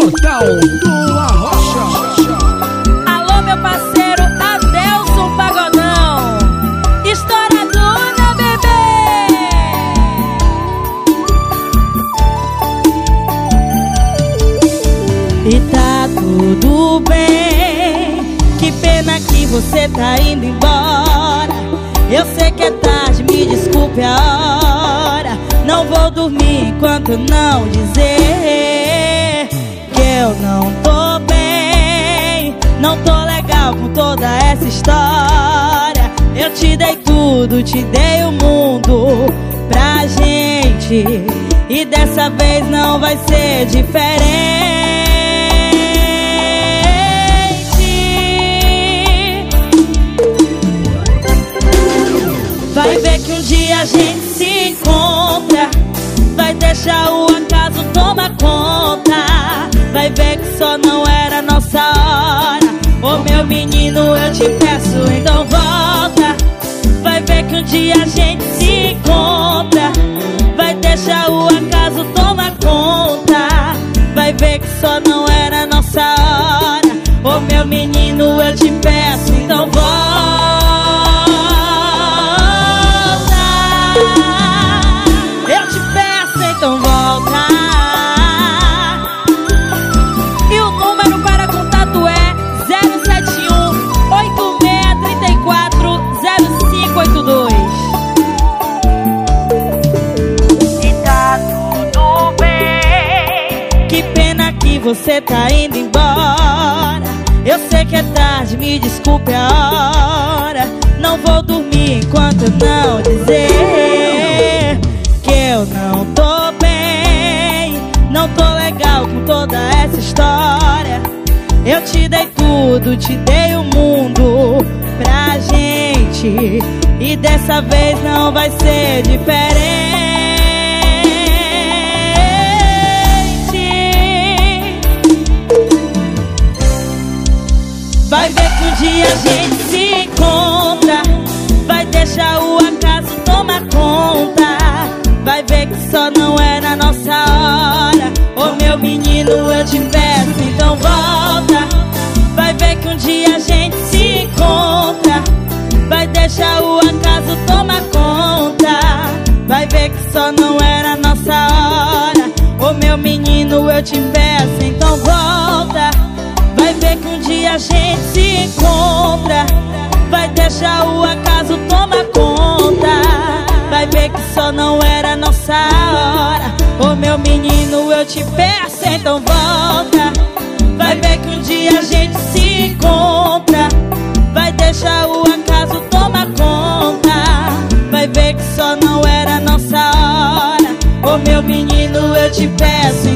Portal do Arrocha. Alô, meu parceiro Adelson Pagodão, história do meu bebê. E tá tudo bem, que pena que você tá indo embora. Eu sei que é tarde, me desculpe a hora. Não vou dormir enquanto não dizer que eu não tô bem. Não tô legal com toda essa história. Eu te dei tudo, te dei o mundo pra gente, e dessa vez não vai ser diferente. Vai ver que um dia a gente se encontra. Vai deixar o acaso tomar conta. Vai ver que só não era nossa hora. Ô meu menino, eu te peço, então volta. Vai ver que um dia a gente se encontra. Vai deixar o acaso tomar conta. Vai ver que só não era nossa hora. Ô meu menino, eu te peço, então volta. Então volta. E o número para contato é 071-8634-0582. E tá tudo bem, que pena que você tá indo embora. Eu sei que é tarde, me desculpe a hora. Não vou dormir enquanto não dizer que eu não tô bem. Não tô legal com toda essa história. Eu te dei tudo, te dei o mundo pra gente, e dessa vez não vai ser diferente. Vai ver que um dia a gente se encontra. Vai deixar o acaso tomar conta. Vai ver que só não era nossa hora. Ô meu menino, eu te peço, então volta. Vai ver que um dia a gente se encontra. Vai deixar o acaso tomar conta. Vai ver que só não era nossa hora. Ô meu menino, eu te peço, então volta. Vai ver que um dia a gente se encontra. Vai deixar o acaso tomar conta. Vai ver que só não era nossa hora. Ô meu menino, eu te peço, então volta. Vai ver que um dia a gente se encontra. Vai deixar o acaso tomar conta. Vai ver que só não era nossa hora. Ô meu menino, eu te peço,